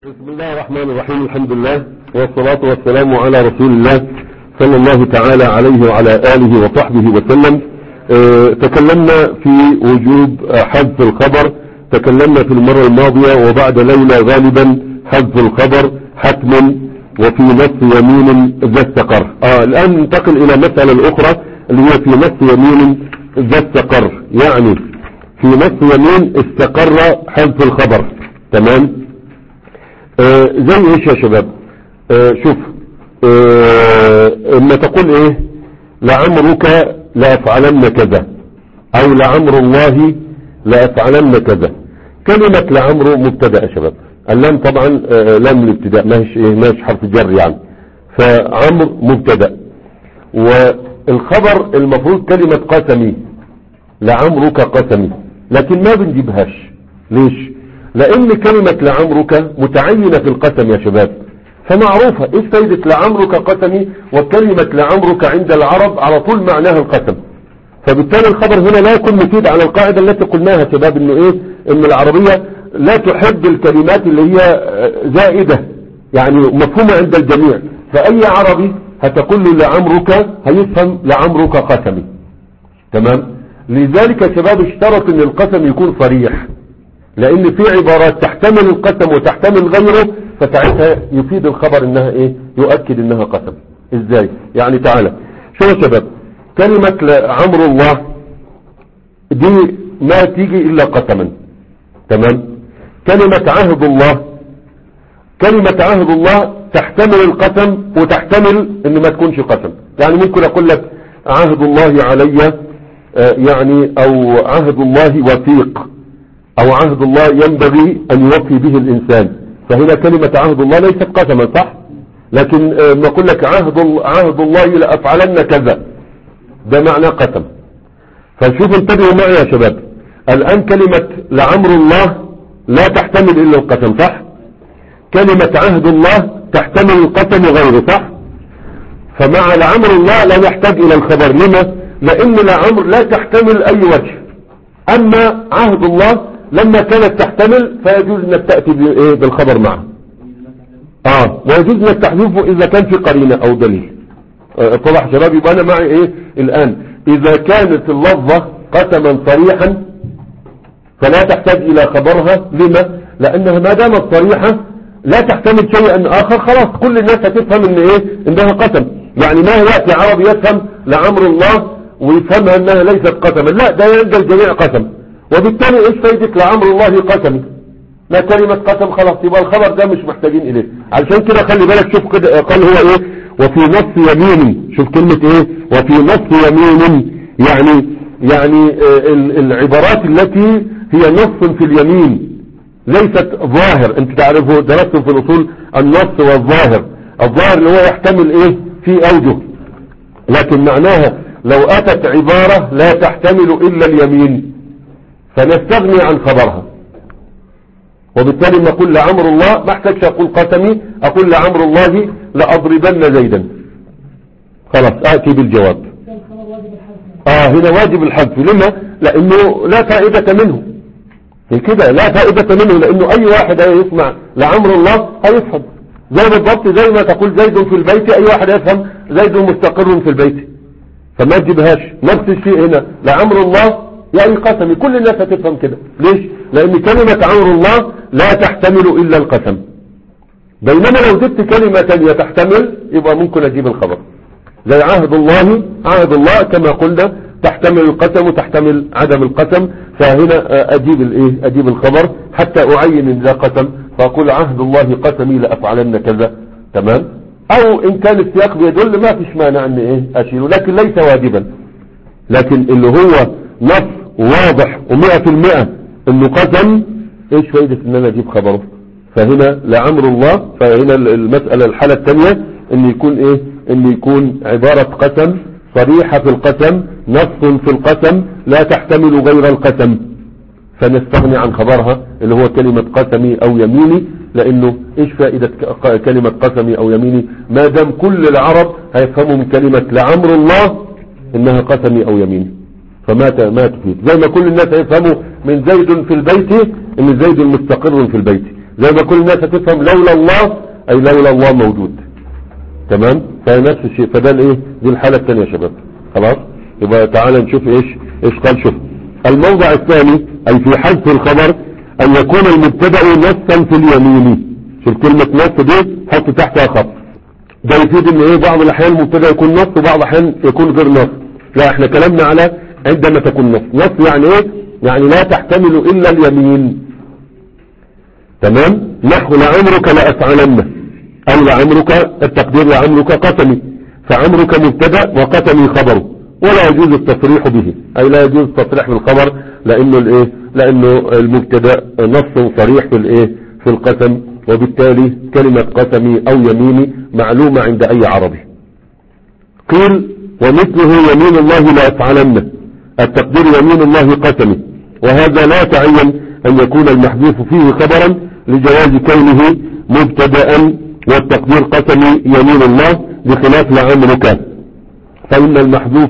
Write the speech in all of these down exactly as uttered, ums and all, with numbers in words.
بسم الله الرحمن الرحيم. الحمد لله والصلاة والسلام على رسول الله صلى الله تعالى عليه وعلى آله وصحبه وسلم. اه تكلمنا في وجوب حذف الخبر، تكلمنا في المرة الماضية وبعد ليلة غالبا حذف الخبر حتم وفي نص يمين ذا استقر. اه الآن ننتقل إلى مسألة الأخرى اللي هي في نص يمين ذا استقر، يعني في نص يمين استقر حذف الخبر. تمام. آه زي ايش يا شباب؟ آه شوف، آه اما تقول ايه لعمرك لأفعلن كذا او لعمر الله لأفعلن كذا. كلمة لعمر مبتدأ يا شباب، اللام طبعا آه لام الابتداء ماهيش ايه ماهيش حرف جر يعني، فعمر مبتدأ. والخبر المفروض كلمة قسمي، لعمرك قسمي، لكن ما بنجيبهاش. ليش؟ لان كلمة لعمرك متعينة في القسم يا شباب، فمعروفة. ايش فايدة لعمرك قسمي وكلمة لعمرك عند العرب على طول معناها القسم؟ فبالتالي الخبر هنا لا يكون مفيد على القاعدة التي قلناها يا شباب، انه ايه ان العربية لا تحب الكلمات اللي هي زائدة يعني مفهومة عند الجميع. فاي عربي هتقول له لعمرك هيفهم لعمرك قسمي. تمام. لذلك يا شباب اشترط ان القسم يكون صريح، لان في عبارات تحتمل القسم وتحتمل غيره، فساعتها يفيد الخبر انها ايه يؤكد انها قسم. ازاي يعني؟ تعالى شو يا شباب، كلمة عمر الله دي ما تيجي الا قسما. تمام. كلمة عهد الله، كلمة عهد الله تحتمل القسم وتحتمل ان ما تكونش قسم. يعني ممكن اقول لك عهد الله علي آه يعني، او عهد الله وثيق، او عهد الله ينبغي ان يوفي به الانسان. فهنا كلمة عهد الله ليست قسما، صح؟ لكن ما اقول لك عهد عهد الله لأفعلن كذا، ده معنى قسم. فشوف انتبهوا معي يا شباب، الان كلمة لعمر الله لا تحتمل الا القسم، صح؟ كلمة عهد الله تحتمل القسم وغيره، صح؟ فمع لعمر الله لا نحتاج الى الخبر. لما؟ لان لعمر لا تحتمل اي وجه. اما عهد الله لما كانت تحتمل فيجوز انك تأتي بالخبر معه. اه ويجوز انك تحذفه اذا كان في قرينة او دليل. آه طبعا شباب، يبقى انا معي ايه الان؟ اذا كانت اللفظة قسما صريحا فلا تحتاج الى خبرها. لما؟ لانها ما دامت صريحة لا تحتمل شيئا اخر، خلاص كل الناس هتفهم ان ايه انها قسم. يعني ما يأتي عربي يفهم لعمر الله ويفهمها انها ليست قسما، لا ده ينجل جميع قسم. وبالتالي ايش فايدة لعمر الله قسمي؟ ما كلمة قسم خلاص، يبقى الخبر ده مش محتاجين اليه. علشان كده خلي بالك، شوف كده قال هو ايه وفي نص يمين. شوف كلمة ايه وفي نص يمين، يعني يعني آه العبارات التي هي نص في اليمين ليست ظاهر. انت تعرفوا درستم في الاصول النص والظاهر. الظاهر اللي هو يحتمل ايه في اوجه، لكن معناها لو اتت عبارة لا تحتمل الا اليمين فنستغني عن خبرها. وبالتالي ما اقول لعمر الله ما احتاجش اقول قسمي، اقول لعمر الله لأضربن زيدا، خلاص اتي بالجواب. اه هنا واجب الحذف. لما؟ لانه لا فائدة منه كده، لا فائدة منه، لانه اي واحد يسمع لعمر الله هيفهم. زي بالضبط زي ما تقول زيد في البيت، اي واحد يفهم زيد مستقر في البيت، فما تجيبهاش. نفس الشيء هنا لعمر الله يعني قسمي، كل الناس هتفهم كده. ليش؟ لان كلمة عمر الله لا تحتمل الا القسم، بينما لو جبت كلمة تانية تحتمل يبقى ممكن اجيب الخبر. زي عهد الله، عهد الله كما قلنا تحتمل القسم وتحتمل عدم القسم، فهنا اجيب الايه اجيب الخبر حتى اعين ان ذا قسم، فاقول عهد الله قسمي لأفعلن كذا. تمام. او ان كان السياق بيدل ما فيش مانع ان ايه اشيله، لكن ليس واجبا. لكن اللي هو نص واضح ومئة في المئة انه قسم، ايش فايدة ان انا اجيب خبره؟ فهنا لعمر الله، فهنا المسألة الحالة الثانية ان يكون ايه ان يكون عبارة قسم صريحة في القسم، نص في القسم لا تحتمل غير القسم، فنستغني عن خبرها اللي هو كلمة قسمي او يميني. لانه ايش فائدة كلمة قسمي او يميني ما دام كل العرب هيفهموا من كلمة لعمر الله انها قسمي او يميني، فما ما تفيد. زي ما كل الناس هيفهموا من زيد في البيت ان زيد مستقر في البيت، زي ما كل الناس هتفهم لولا الله اي لولا الله موجود. تمام. فنفس الشيء. فده الايه دي الحالة الثانية يا شباب. خلاص. يبقى تعالى نشوف ايش ايش قال. شوف الموضع الثاني اي في حذف الخبر ان يكون المبتدأ نصا في اليمين. شوف كلمة نص دي حط تحتها خط. ده يفيد ان ايه بعض الاحيان المبتدأ يكون نص وبعض الاحيان يكون غير نص. لا احنا كلامنا على عندما تكون نص. نص يعني ايه؟ يعني لا تحتمل الا اليمين. تمام. نحو لعمرك لأفعلن او لعمرك التقدير لعمرك قسمي، فعمرك مبتدأ وقسمي خبره، ولا يجوز التصريح به اي لا يجوز التصريح بالخبر لانه الايه لانه المبتدأ نص صريح في الايه في القسم، وبالتالي كلمة قسمي او يميني معلومة عند اي عربي. قيل ومثله يمين الله لأفعلن التقدير يمين الله قسمي، وهذا لا يتعين ان يكون المحذوف فيه خبرا لجواز كونه مبتدأ والتقدير قسمي يمين الله، بخلاف لعمرك فإن المحذوف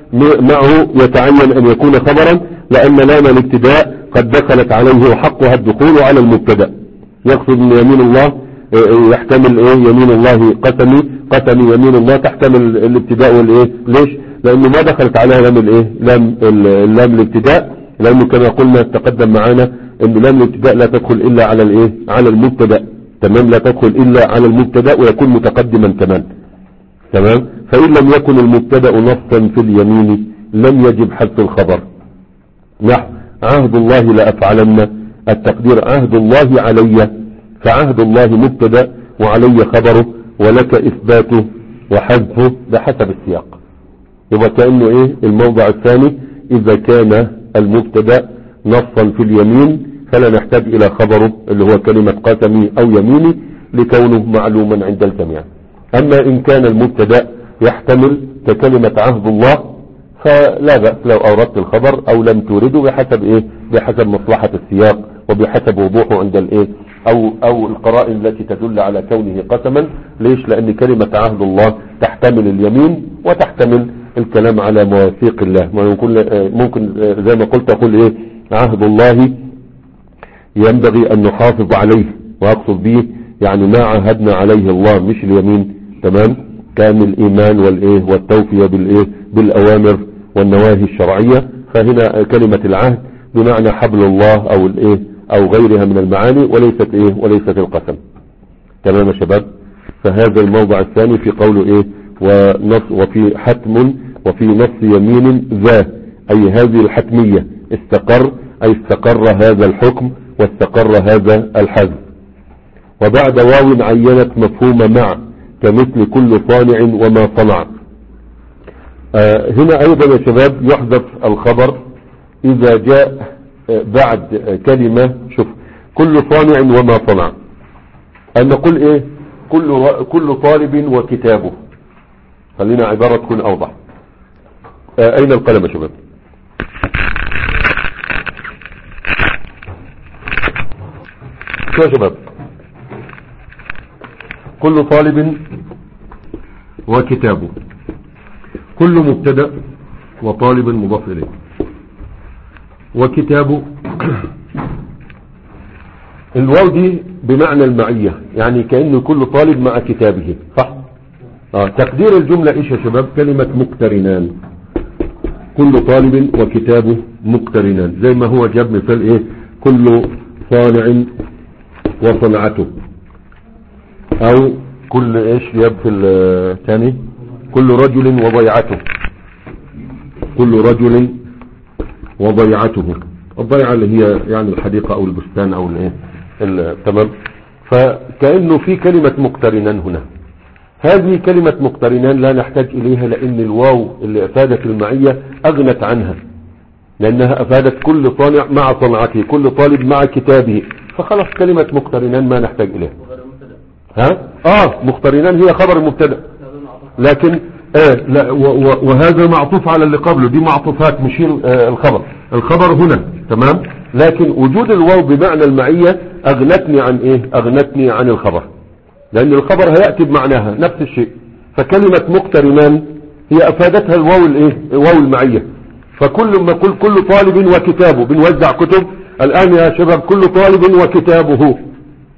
معه يتعين أن يكون خبرا لأن لام الابتداء قد دخلت عليه وحقها الدخول على المبتدأ. يقصد أن يمين الله يحتمل إيه يمين الله قسمي قسمي يمين الله تحتمل الابتداء والإيه. ليش؟ لأنه ما دخلت عليها لام الإيه لام اللام الابتداء، لأنه كما قلنا تقدم معنا أن لام الابتداء لا تدخل إلا على الإيه على المبتدأ. تمام. لا تدخل إلا على المبتدأ ويكون متقدما كمان. تمام. فإن لم يكن المبتدأ نصا في اليمين لم يجب حذف الخبر. نحو عهد الله لأفعلن التقدير عهد الله علي، فعهد الله مبتدأ وعلي خبره ولك إثباته وحذفه بحسب السياق. يبقى كأنه إيه الموضع الثاني إذا كان المبتدأ نصا في اليمين فلا نحتاج إلى خبره اللي هو كلمة قسمي أو يميني لكونه معلوما عند الجميع. أما إن كان المبتدأ يحتمل ككلمة عهد الله فلا بأس لو أوردت الخبر أو لم تورده بحسب إيه بحسب مصلحة السياق وبحسب وضوحه عند الإيه أو أو القرائن التي تدل على كونه قسما. ليش؟ لأن كلمة عهد الله تحتمل اليمين وتحتمل الكلام على مواثيق الله. ممكن ممكن زي ما قلت أقول إيه عهد الله ينبغي أن نحافظ عليه، وأقصد به يعني ما عهدنا عليه الله مش اليمين. تمام. كان الإيمان والإيه والتوفية بالإيه بالأوامر والنواهي الشرعية. فهنا كلمة العهد بمعنى حبل الله أو الإيه أو غيرها من المعاني وليست إيه وليست القسم. تمام يا شباب. فهذا الموضع الثاني في قوله إيه ونص وفي حتم وفي نص يمين ذا أي هذه الحتمية استقر أي استقر هذا الحكم واستقر هذا الحذف. وبعد واو عينت مفهوم مع كمثل كل صانع وما صنع. آه هنا أيضا يا شباب يحذف الخبر إذا جاء آه بعد آه كلمة. شوف كل صانع وما صنع أن نقول إيه كل, كل طالب وكتابه. خلينا عبارة تكون أوضح. آه أين القلم يا شباب؟ شو يا شباب؟ كل طالب وكتابه. كل مبتدأ وطالب مضاف إليه وكتابه. الواو دي بمعنى المعية يعني كأنه كل طالب مع كتابه صح. آه. تقدير الجملة إيش يا شباب؟ كلمة مقترنان. كل طالب وكتابه مقترنان زي ما هو جاب مثال إيه كل صانع وصنعته، او كل ايش جاب في الثاني كل رجل وضيعته. كل رجل وضيعته. الضيعة اللي هي يعني الحديقة او البستان او الايه. تمام. فكأنه في كلمة مقترنان هنا. هذه كلمة مقترنان لا نحتاج اليها لان الواو اللي افادت المعية اغنت عنها لانها افادت كل صانع مع صنعته كل طالب مع كتابه. فخلص كلمة مقترنان ما نحتاج إليها. ها اه مقترنان هي خبر المبتدا لكن آه لا وهذا معطوف على اللي قبله. دي معطوفات مش آه الخبر الخبر هنا. تمام. لكن وجود الواو بمعنى المعية اغنتني عن ايه اغنتني عن الخبر لان الخبر هيأتي بمعناها نفس الشيء. فكلمة مقترنان هي افادتها الواو الايه واو المعية. فكل ما كل كل طالب وكتابه بنوزع كتب الآن يا شباب كل طالب وكتابه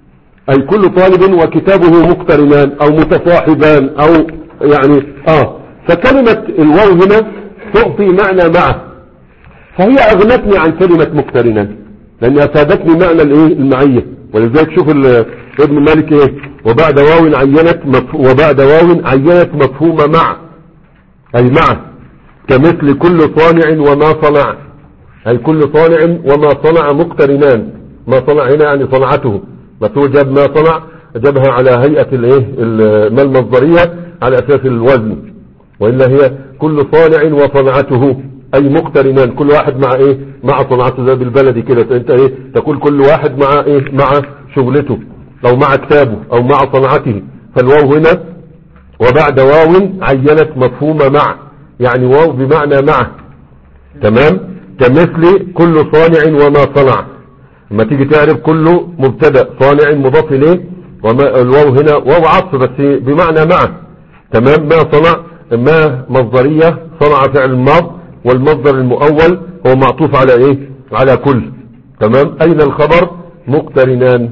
اي كل طالب وكتابه مقترنان او متصاحبان او يعني اه فكلمة الواو هنا تعطي معنى معه، فهي اغنتني عن كلمة مقترنان لان افادتني معنى الايه المعية. ولذلك شوف ابن مالك ايه وبعد واو عينت مف... وبعد واو عينت مفهوم مع، اي مع كمثل كل صانع وما صنع، اي كل صانع وما صنع مقترنان. ما صنع هنا يعني صنعته، بس هو جاب ما صنع جابها على هيئة الايه ما المصدرية على اساس الوزن، وإلا هي كل صانع وصنعته اي مقترنان، كل واحد مع ايه مع صنعته زي بالبلدي كده، انت ايه تقول كل واحد مع ايه مع شغلته او مع كتابه او مع صنعته. فالواو هنا وبعد واو عينت مفهوم مع، يعني واو بمعنى مع، تمام. كمثل كل صانع وما صنع، لما تيجي تعرف كله مبتدا صانع مضاف اليه، وما الواو هنا واو عطف بس بمعنى مع، تمام. ما صنع ما مصدرية، صنع فعل الماض، والمصدر المؤول هو معطوف على ايه على كل، تمام. اين الخبر مقترنان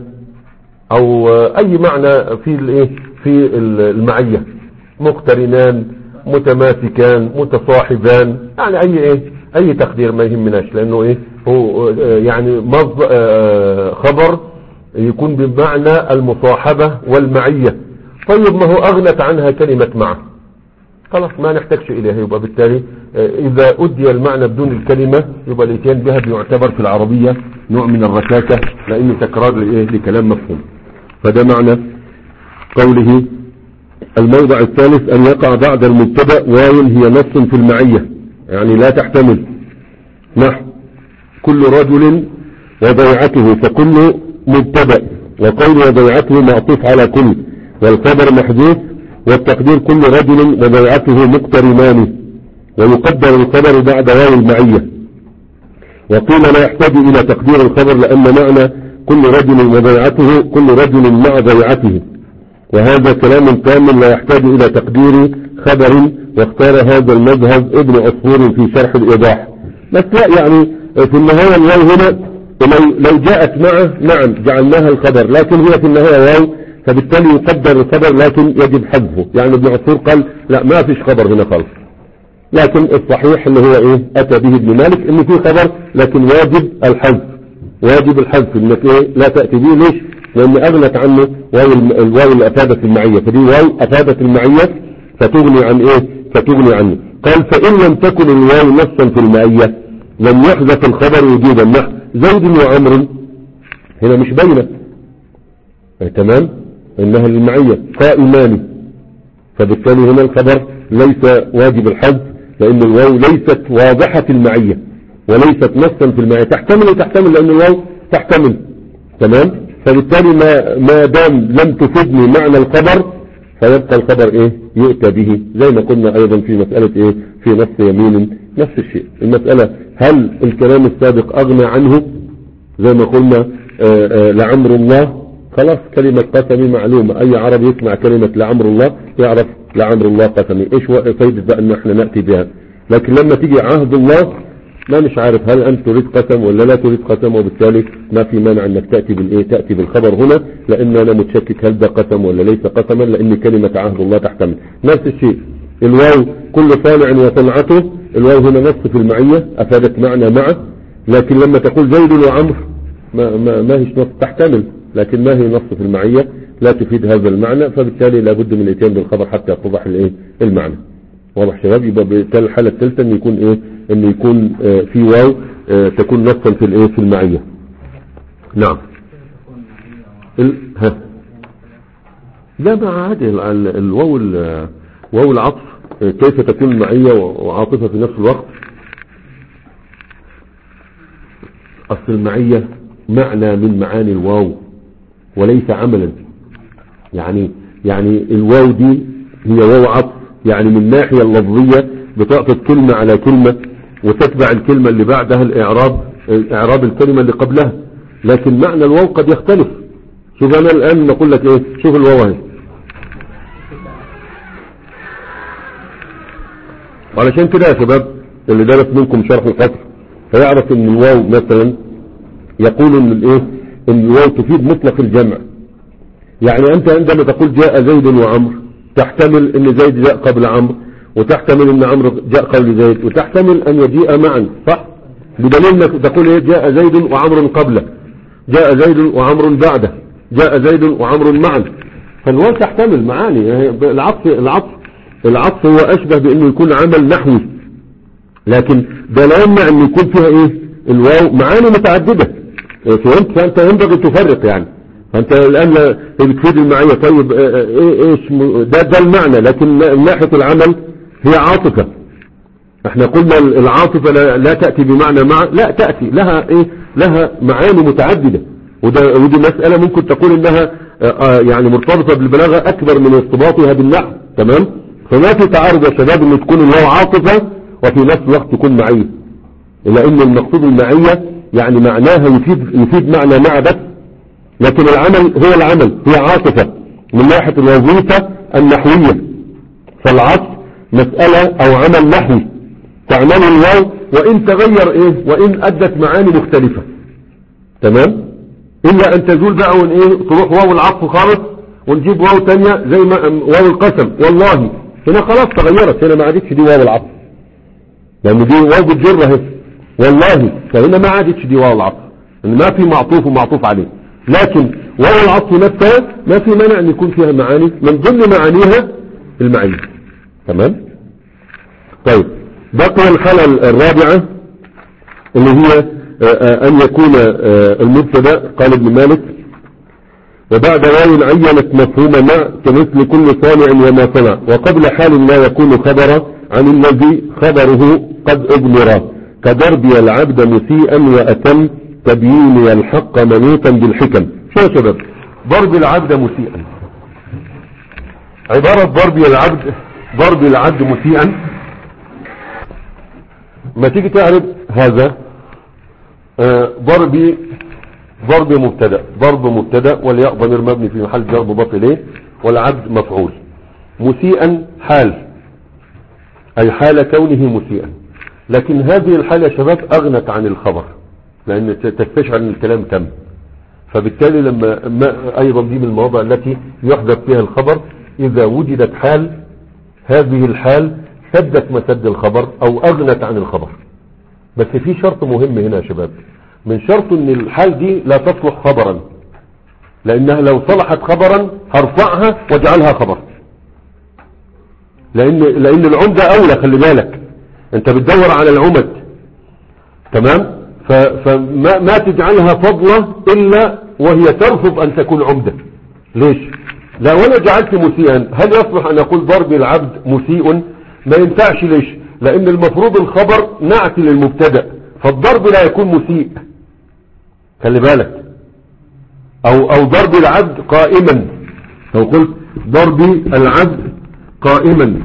او اي معنى في الايه في المعية، مقترنان متماسكان متصاحبان، يعني اي ايه اي تقدير ما يهمناش، لانه ايه هو يعني مصدر خبر يكون بمعنى المصاحبة والمعية. طيب ما هو اغنت عنها كلمة مع، خلاص ما نحتاجش اليها، يبقى بالتالي اذا ادي المعنى بدون الكلمة يبقى الاتيان بها بيعتبر في العربية نوع من الركاكة، لانه تكرار لايه لكلام مفهوم. فده معنى قوله. الموضع الثالث ان يقع بعد المبتدا واو هي نص في المعية، يعني لا تحتمل، نحو كل رجل وضيعته، فكل مبتدا وقول وضيعته معطوف على كل، والخبر محذوف، والتقدير كل رجل وضيعته مقترنان، ويقدر الخبر بعد واو المعية. وقيل لا يحتاج الى تقدير الخبر لان معنى كل رجل وضيعته كل رجل مع ضيعته، وهذا كلام كامل لا يحتاج الى تقدير خبر، واختار هذا المذهب ابن عصفور في شرح الايضاح. بس لا يعني في النهاية الواو هنا لو جاءت معه نعم جعلناها الخبر، لكن هي في النهاية واو، فبالتالي يقدر الخبر لكن يجب حذفه. يعني ابن عصفور قال لا ما فيش خبر هنا خالص، لكن الصحيح اللي هو ايه اتى به ابن مالك انه في خبر لكن واجب الحذف، واجب الحذف انك ايه لا تأتي به. ليش؟ لان اغلت عنه واو الواو اللي افادت المعية، فدي واو افادت المعية فتغني عن ايه فتغني عنه. قال فان لم تكن الواو نصا في المعية لم يحذف الخبر وجودا، نحو زيد وعمر هنا مش باينه، تمام، انها للمعية قائمان، فبالتالي هنا الخبر ليس واجب الحذف لان الواو ليست واضحة المعية وليست نصا في المعية، تحتمل وتحتمل لان الواو تحتمل، تمام. فبالتالي ما, ما دام لم تفيدني معنى الخبر فيبقى الخبر ايه يؤتى به، زي ما قلنا ايضا في مسألة ايه في نص يمين نفس الشيء. المسألة هل الكلام السابق اغنى عنه؟ زي ما قلنا آآ آآ لعمر الله، خلاص كلمة قسمي معلومة، اي عربي يسمع كلمة لعمر الله يعرف لعمر الله قسمي، ايش فايدة بقى ان احنا نأتي بها. لكن لما تيجي عهد الله ما مش عارف هل انت تريد قسم ولا لا تريد قسم، وبالتالي ما في مانع انك تأتي بالايه تأتي بالخبر هنا، لان انا متشكك هل ده قسم ولا ليس قسما، لان كلمة عهد الله تحتمل. نفس الشيء الواو كل صانع وصنعته، الواو هنا نص في المعية افادت معنى معه، لكن لما تقول زيد وعمر ما, ما, ما هيش نص، تحتمل لكن ما هي نص في المعية لا تفيد هذا المعنى، فبالتالي لابد من الاتيان بالخبر حتى يتضح الايه المعنى. واضح شباب؟ يبقى بالتالي الحالة الثالثة انه يكون ايه انه يكون اه في واو اه تكون نصا في الايه في المعية. نعم ال... ها لا ما عادي الواو واو العطف اه كيف تكون المعية وعاطفة في نفس الوقت؟ اصل المعية معنى من معاني الواو وليس عملا، يعني يعني الواو دي هي واو عطف، يعني من الناحية اللفظية بتعطف كلمة على كلمة وتتبع الكلمة اللي بعدها الاعراب اعراب الكلمة اللي قبلها، لكن معنى الواو قد يختلف. شوف انا الان نقول لك ايه، شوف الواو اهي، وعلشان كده يا شباب اللي درس منكم شرح القصر فيعرف ان الواو مثلا يقول ان الايه ان الواو تفيد مطلق الجمع، يعني انت عندما تقول جاء زيد وعمر تحتمل ان زيد جاء قبل عمرو، وتحتمل ان عمرو جاء قبل زيد، وتحتمل ان يجيء معا، صح؟ بدليل انك تقول ايه جاء زيد وعمر قبله، جاء زيد وعمر بعده، جاء زيد وعمر معا. فالواو تحتمل معاني. العطف العطف العطف هو اشبه بانه يكون عمل نحوي، لكن ده لا يمنع ان يكون فيها ايه الواو معاني متعددة. فهمت؟ فانت ينبغي تفرق يعني. فانت الان بتفيد المعية. طيب ايه ايش ده ده المعنى، لكن من ناحية العمل هي عاطفة. احنا قلنا العاطفة لا, لا تأتي بمعنى مع، لا تأتي لها ايه لها معاني متعددة. وده ودي مسألة ممكن تقول انها آه يعني مرتبطة بالبلاغة اكبر من ارتباطها بالنحو. تمام؟ فما في تعارض يا شباب ان تكون الواو عاطفة وفي نفس الوقت تكون معية، الا ان المقصود المعية يعني معناها يفيد يفيد معنى مع بس، لكن العمل هو العمل، هي عاطفة من ناحية الوظيفة النحوية. فالعطف مسألة او عمل نحوي تعمل الواو وان تغير ايه وان ادت معاني مختلفة. تمام؟ الا ان تزول بقى وان ايه تروح واو العطف خالص ونجيب واو تانية زي ما واو القسم. والله هنا خلاص تغيرت، هنا ما عادتش دي واو العطف، لان دي واو بتجر اهي والله، فهنا ما عادتش دي واو العطف، ان ما في معطوف ومعطوف عليه. لكن واو العطف نفسها ما في مانع ان يكون فيها معاني، من ضمن معانيها المعية. تمام؟ طيب بقي الحالة الرابعة اللي هي ان يكون المبتدا. قال ابن مالك وبعد واو عينت مفهوم مع كمثل كل صانع وما صنع، وقبل حال لا يكون خبرا عن الذي خبره قد اضمر، كضربي العبد مسيئا واتم تبييني الحق منوطا بالحكم. شو يا شباب ضرب العبد مسيئا؟ عبارة ضربي العبد ضرب العبد مسيئا، ما تيجي تعرف هذا آه ضربي ضرب مبتدا، ضرب مبتدا والياء ضمير مبني في محل جر مضاف اليه، والعبد مفعول. مسيئا حال، اي حال كونه مسيئا. لكن هذه الحالة يا شباب اغنت عن الخبر، لان تستشعر ان الكلام تم. فبالتالي لما ما ايضا دي من المواضع التي يحذف فيها الخبر، اذا وجدت حال هذه الحال سدت مسد الخبر او اغنت عن الخبر. بس في شرط مهم هنا يا شباب، من شرط ان الحال دي لا تصلح خبرا، لانها لو صلحت خبرا هرفعها واجعلها خبر، لان لان العمدة اولى. خلي بالك انت بتدور على العمد. تمام؟ فما ما تجعلها فضلة الا وهي ترفض ان تكون عمدة. ليش؟ لا وانا جعلت مسيئا، هل يصلح ان اقول ضرب العبد مسيء؟ ما ينفعش. ليش؟ لان المفروض الخبر نعت للمبتدا، فالضرب لا يكون مسيء. خلي بالك. او او ضرب العبد قائما، لو قلت ضرب العبد قائما،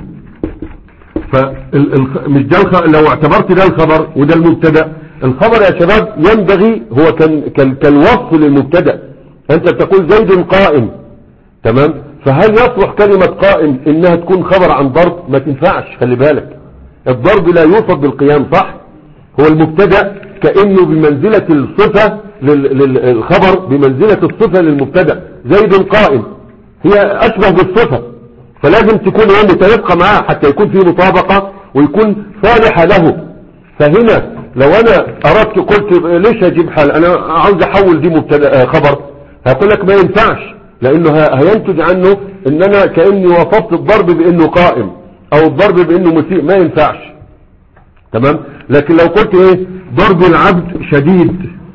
فمش ده الخ... لو اعتبرت ده الخبر وده المبتدا، الخبر يا شباب ينبغي هو كان كالوصف للمبتدا. انت بتقول زيد قائم، تمام؟ فهل يصلح كلمة قائم انها تكون خبر عن ضرب؟ ما تنفعش. خلي بالك الضرب لا يوصف بالقيام، صح؟ هو المبتدا كأنه بمنزلة الصفة للخبر، بمنزلة الصفة للمبتدا. زيد قائم هي اشبه بالصفة، فلازم تكون هي متفقة معاه حتى يكون في مطابقة ويكون صالحة له. فهنا لو انا اردت قلت ليش اجيب حال، انا عاوز احول دي مبتدا خبر، هقول لك ما ينفعش، لانه هينتج عنه ان انا كأني وصفت الضرب بانه قائم او الضرب بانه مسيء، ما ينفعش. تمام؟ لكن لو قلت ايه ضرب العبد شديد،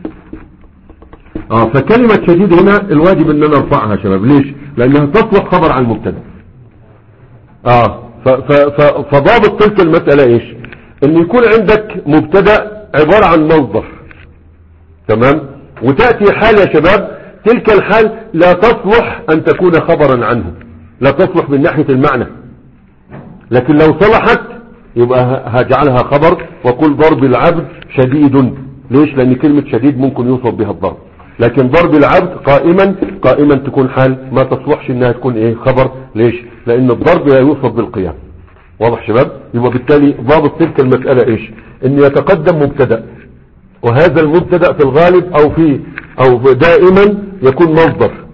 اه فكلمة شديد هنا الواجب ان انا ارفعها يا شباب. ليش؟ لانها تصلح خبر عن المبتدا. اه فضابط تلك المسألة ايش؟ ان يكون عندك مبتدا عبارة عن مصدر، تمام؟ وتأتي حال يا شباب، تلك الحال لا تصلح ان تكون خبرا عنه، لا تصلح من ناحية المعنى، لكن لو صلحت يبقى هجعلها خبر وقل ضرب العبد شديد. ليش؟ لان كلمة شديد ممكن يوصف بها الضرب، لكن ضرب العبد قائما قائما تكون حال، ما تصلحش انها تكون ايه خبر. ليش؟ لان الضرب لا يوصف بالقيام. واضح شباب؟ يبقى بالتالي ضابط تلك المسألة ايش؟ ان يتقدم مبتدا، وهذا المبتدا في الغالب او في او دائما يكون مصدر،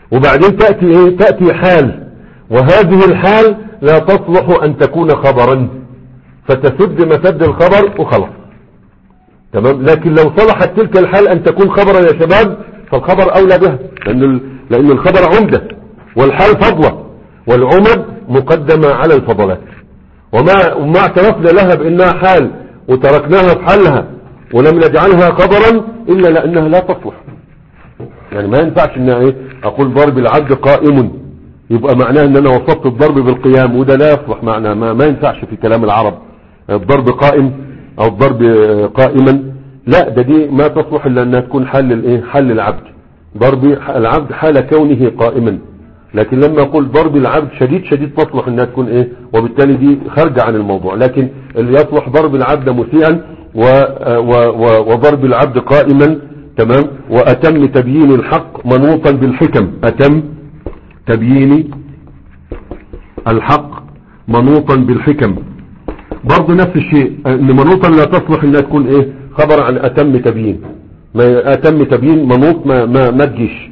وبعدين تأتي ايه تأتي حال، وهذه الحال لا تصلح ان تكون خبرا، فتسد مسد الخبر وخلاص. تمام. لكن لو صلحت تلك الحال ان تكون خبرا يا شباب فالخبر اولى بها، لان لان الخبر عمدة والحال فضلة، والعمد مقدمة على الفضلات. وما وما اعترفنا لها بانها حال وتركناها في حالها ولم نجعلها خبرا الا لانها لا تصلح. يعني ما ينفعش ان ايه اقول ضرب العبد قائم يبقى معناه ان انا وصفت الضرب بالقيام، وده لا يصلح معناه، ما, ما ينفعش في كلام العرب الضرب قائم او الضرب قائما، لا ده دي ما تصلح الا انها تكون حل الايه حل العبد، ضرب العبد حال كونه قائما. لكن لما اقول ضرب العبد شديد شديد تصلح انها تكون ايه، وبالتالي دي خارجه عن الموضوع. لكن اللي يصلح ضرب العبد مسيئا و و و وضرب العبد قائما. تمام. واتم تبيين الحق منوطا بالحكم، اتم تبيين الحق منوطا بالحكم برضه نفس الشيء، ان منوطا لا تصلح انها تكون ايه خبر عن اتم تبيين، ما اتم تبيين منوط ما ما ما تجيش.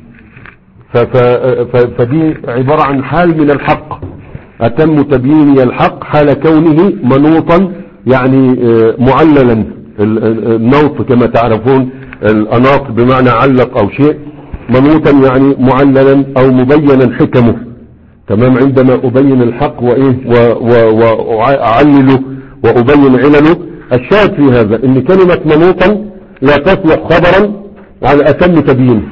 فدي عبارة عن حال من الحق، اتم تبيين الحق حال كونه منوطا، يعني معللا. النوط كما تعرفون الاناط بمعنى علق او شيء، منوطا يعني معللا او مبينا حكمه. تمام. عندما ابين الحق وايه واعلله وابين علله، الشاهد في هذا ان كلمة منوطا لا تصلح خبرا على اتم تبيين،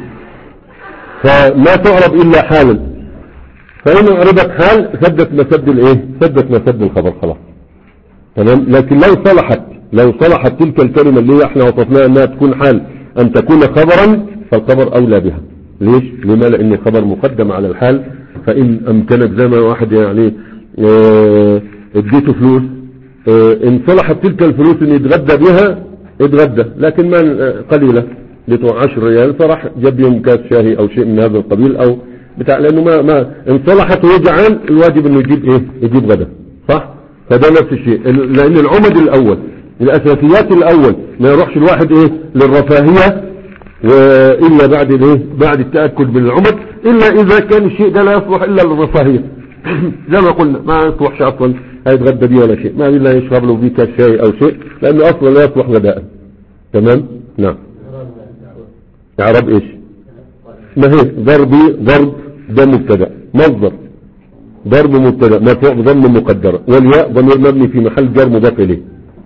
فما تعرب الا حالا، فان اعربت حال سدت مسد الايه سدت مسد الخبر خلاص. تمام. لكن لو صلحت لو صلحت تلك الكلمة اللي احنا وصفناها انها تكون حال ان تكون خبرا، فالخبر اولى بها. ليش؟ لما لان الخبر مقدم على الحال. فان امكنك زي ما واحد يعني اه اديته فلوس، اه ان صلحت تلك الفلوس ان يتغدى بها اتغدى، لكن ما قليلة اديته عشر ريال فراح جاب يوم كاس شاهي او شيء من هذا القبيل او بتاع، لانه ما ما ان صلحت وجعان الواجب انه يجيب ايه يجيب غدا، صح؟ فده نفس الشيء، لان العمد الاول الاساسيات الاول ما يروحش الواحد ايه للرفاهية والا بعد الايه بعد التأكد من العمد، الا اذا كان الشيء ده لا يصلح الا للرفاهية. زي ما قلنا ما يصلحش اصلا هيتغدى بيه ولا شيء، ما الا يشرب له بيه كاس شاي او شيء، لانه اصلا لا يصلح غداء. تمام. نعم. اعراب ايش؟ ما هي ضربي ضرب ده مبتدا، مصدر ضرب مبتدا مرفوع بضم مقدره، والياء ضمير مبني في محل جر مضاف اليه.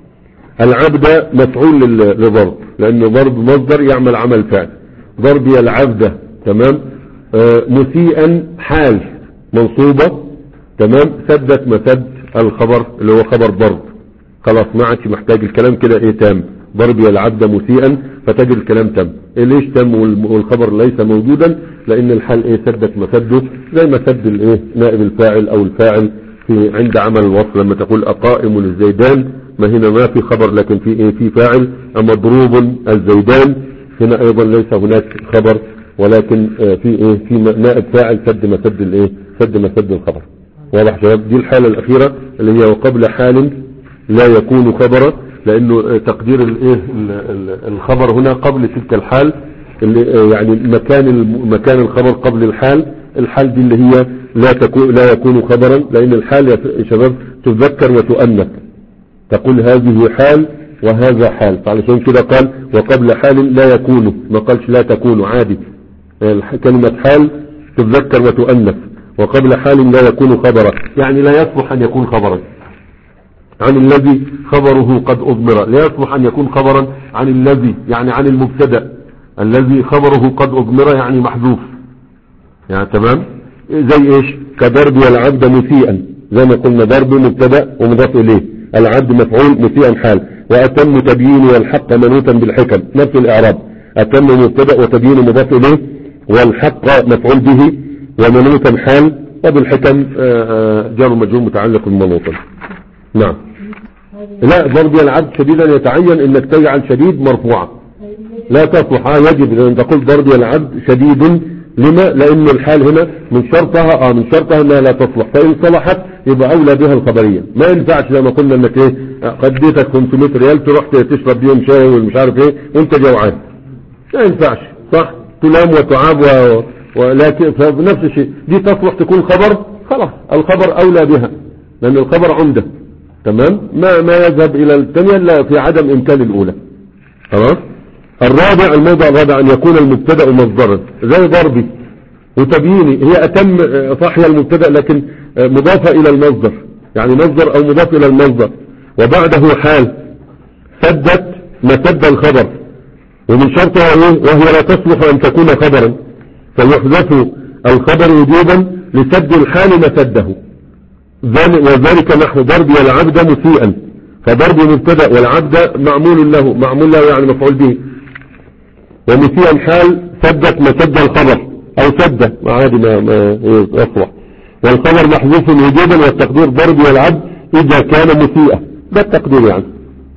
العبد مفعول لضرب، لأن ضرب مصدر يعمل عمل فعل. ضربي العبد. تمام. آه مسيئا حال منصوبة. تمام. سدت مسد الخبر اللي هو خبر ضرب، خلاص ما عادش محتاج الكلام كده ايه تام. ضربي العبد مسيئا فتجد الكلام تم. إيه ليش تم والخبر ليس موجودا؟ لأن الحال ايه سدت مسده، زي ما سد الايه نائب الفاعل او الفاعل في عند عمل الوصل، لما تقول اقائم الزيدان، ما هنا ما في خبر لكن في ايه في فاعل. مضروب الزيدان هنا ايضا ليس هناك خبر، ولكن في ايه في نائب فاعل سد مسد الايه سد مسد الخبر. واضح شباب؟ دي الحالة الاخيرة اللي هي وقبل حال لا يكون خبرا، لانه تقدير الايه الخبر هنا قبل تلك الحال، اللي يعني مكان مكان الخبر قبل الحال. الحال دي اللي هي لا تكون لا يكون خبرا، لان الحال يا شباب تذكر وتؤنث، تقول هذه حال وهذا حال، فعلشان كده قال وقبل حال لا يكون، ما قالش لا تكون عادي. كلمة حال تذكر وتؤنث، وقبل حال لا يكون خبرا، يعني لا يصلح ان يكون خبرا عن الذي خبره قد اضمر، لا يصلح ان يكون خبرا عن الذي يعني عن المبتدا الذي خبره قد اضمر يعني محذوف. يعني تمام. زي ايش؟ كضرب العبد مسيئا، زي ما قلنا ضرب مبتدا ومضاف اليه، العبد مفعول مسيئا حال، واتم تبيين والحق منوطا بالحكم، نفس الاعراب. اتم مبتدا وتبيين مضاف اليه، والحق مفعول به ومنوطا حال، وبالحكم جار مجرور متعلق بمنوطا. نعم. لا ضرب العبد شديدا يتعين انك تجعل شديد مرفوعة، لا تصلح. يجب ان تقول ضرب العبد شديد. لما؟ لان الحال هنا من شرطها اه من شرطها انها لا تصلح، فان صلحت يبقى اولى بها الخبرية. ما ينفعش زي ما قلنا انك ايه قديتك خمسمائة ريال تروح تشرب بيهم شاي والمش عارف ايه وانت جوعان، ما ينفعش، صح؟ تلام وتعاب ولكن فبنفس الشيء دي تصلح تكون خبر، خلاص الخبر أولى بها لأن الخبر عمدة. تمام. ما ما يذهب إلى الثانية إلا في عدم إمكان الأولى. خلاص. الرابع، الموضع الرابع أن يكون المبتدأ مصدرا زي ضربي وتبييني، هي أتم صح هي المبتدأ لكن مضافة إلى المصدر، يعني مصدر أو مضاف إلى المصدر، وبعده حال سدت مسد الخبر، ومن شرطها ايه وهي لا تصلح أن تكون خبرا، فيحذف الخبر وجوبا لسد الحال مسده، وذلك نحو ضرب العبد مسيئا، فضرب مبتدأ والعبد معمول له، معمول له يعني مفعول به، ومسيئا حال سدت مسد الخبر او سد عادي ما ما يصلح، والخبر محذوف وجوبا والتقدير ضرب والعبد اذا كان مسيئا، ده التقدير يعني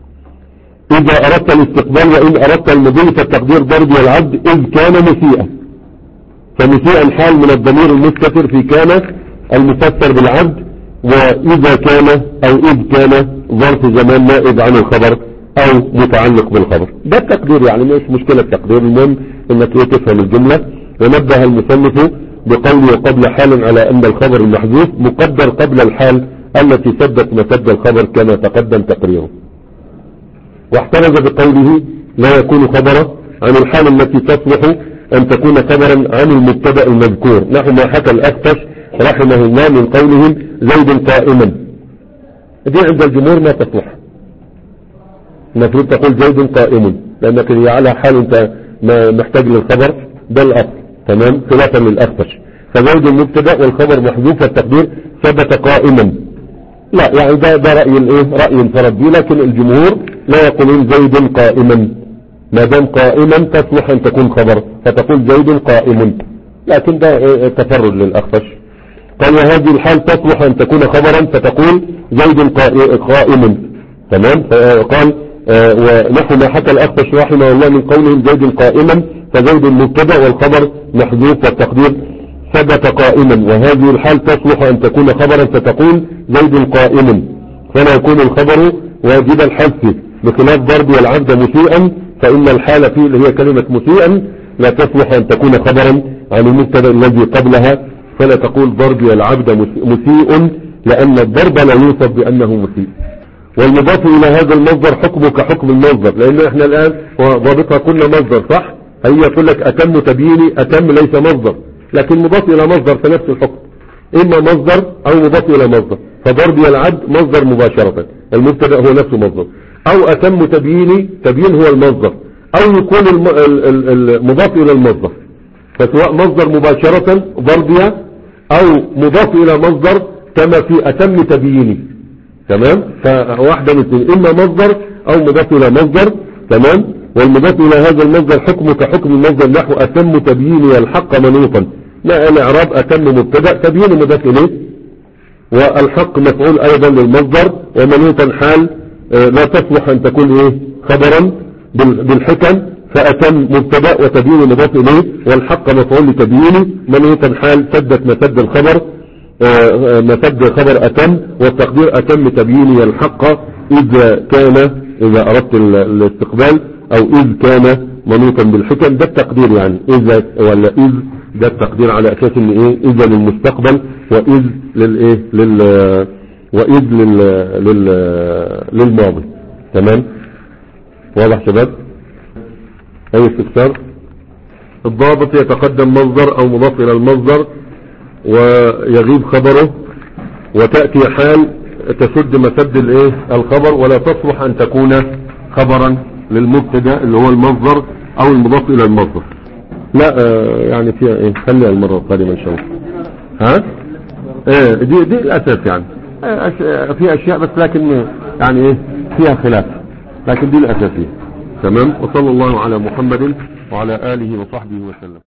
اذا اردت الاستقبال، وان اردت المضي فالتقدير ضرب والعبد اذ كان مسيئا، فمسيئا حال من الضمير المستتر في كان المفسر بالعبد، واذا كان او اذ كان ظرف زمان نائب عن الخبر او متعلق بالخبر، ده التقدير يعني مش مشكلة التقدير، المهم انك ايه تفهم الجملة. ونبه المصنف بقوله قبل حال على ان الخبر المحذوف مقدر قبل الحال التي سدت مسد الخبر كما تقدم تقريره، واحترز بقوله لا يكون خبرا عن الحال التي تصلح ان تكون خبرا عن المبتدأ المذكور، نحو ما حكى الأخفش رحمه الله من قولهم زيد قائما، دي عند الجمهور ما تصلح، المفروض تقول زيد قائم لانك هي على حال انت ما محتاج للخبر ده الاصل. تمام. خلافا للأخفش، فزيد المبتدأ والخبر محذوف والتقدير ثبت قائما، لا يعني ده ده رأي الايه رأي انفرد به، لكن الجمهور لا يقولون زيد قائما، ما دام قائما تصلح ان تكون خبر فتقول زيد قائم، لكن ده تفرد للأخفش. قال وهذه الحال تصلح ان تكون خبرا فتقول زيد قائم. تمام. قال ونحو ما حكى الأخفش رحمه الله من قولهم زيد قائما، فزيد المبتدأ والخبر محذوف والتقدير ثبت قائما، وهذه الحال تصلح ان تكون خبرا فتقول زيد قائم، فلا يكون الخبر واجب الحذف بخلاف ضرب والعبد مسيئا، فإن الحال فيه اللي هي كلمة مسيئا لا تصلح ان تكون خبرا عن المبتدأ الذي قبلها، فلا تقول ضرب والعبد مسيء لأن الضرب لا يوصف بأنه مسيء. والمضاف إلى هذا المصدر حكمه كحكم المصدر، لأن احنا الآن ضابطها كل مصدر صح، هي يقول لك أتم تبييني، أتم ليس مصدر، لكن مضاف إلى مصدر فنفس الحكم، إما مصدر أو مضاف إلى مصدر، فضرب العبد مصدر مباشرة، المبتدأ هو نفسه مصدر، أو أتم تبييني تبيين هو المصدر، أو يكون المضاف إلى المصدر، فسواء مصدر مباشرة ضربية أو مضاف إلى مصدر كما في أتم تبييني. تمام. فواحدة من اثنين، إما مصدر أو مضاف إلى مصدر. تمام. والمضاف إلى هذا المصدر حكمه كحكم المصدر نحو أتم تبييني الحق منوطا، ما الإعراب أتم مبتدأ تبيين مضاف إليه، والحق مفعول أيضا للمصدر، ومنوطا حال لا تصلح أن تكون إيه خبرا بالحكم، فأتم مبتدأ وتبيين مضاف إليه، والحق مفعول لتبيينه، منوطا حال سدت مسد الخبر مسد خبر أتم، والتقدير أتم تبييني الحق إذا كان إذا أردت الاستقبال، أو إذ كان منوطا بالحكم، ده التقدير يعني إذا ولا إذ، ده التقدير على أساس إن إيه إذا للمستقبل، وإذ للإيه لل وإذ لل لل للماضي. تمام. واضح شباب؟ أي استفسار؟ الضابط يتقدم مصدر أو مضاف إلى المصدر ويغيب خبره، وتأتي حال تسد مسد الايه الخبر، ولا تصلح ان تكون خبرا للمبتدا اللي هو المصدر او المضاف الى المصدر. لا آه يعني فيها ايه، خليها المرة القادمة ان شاء الله. ها ايه دي دي الاساس يعني، آه في اشياء بس لكن يعني ايه فيها خلاف، لكن دي الاساسية. تمام. وصلى الله على محمد وعلى اله وصحبه وسلم.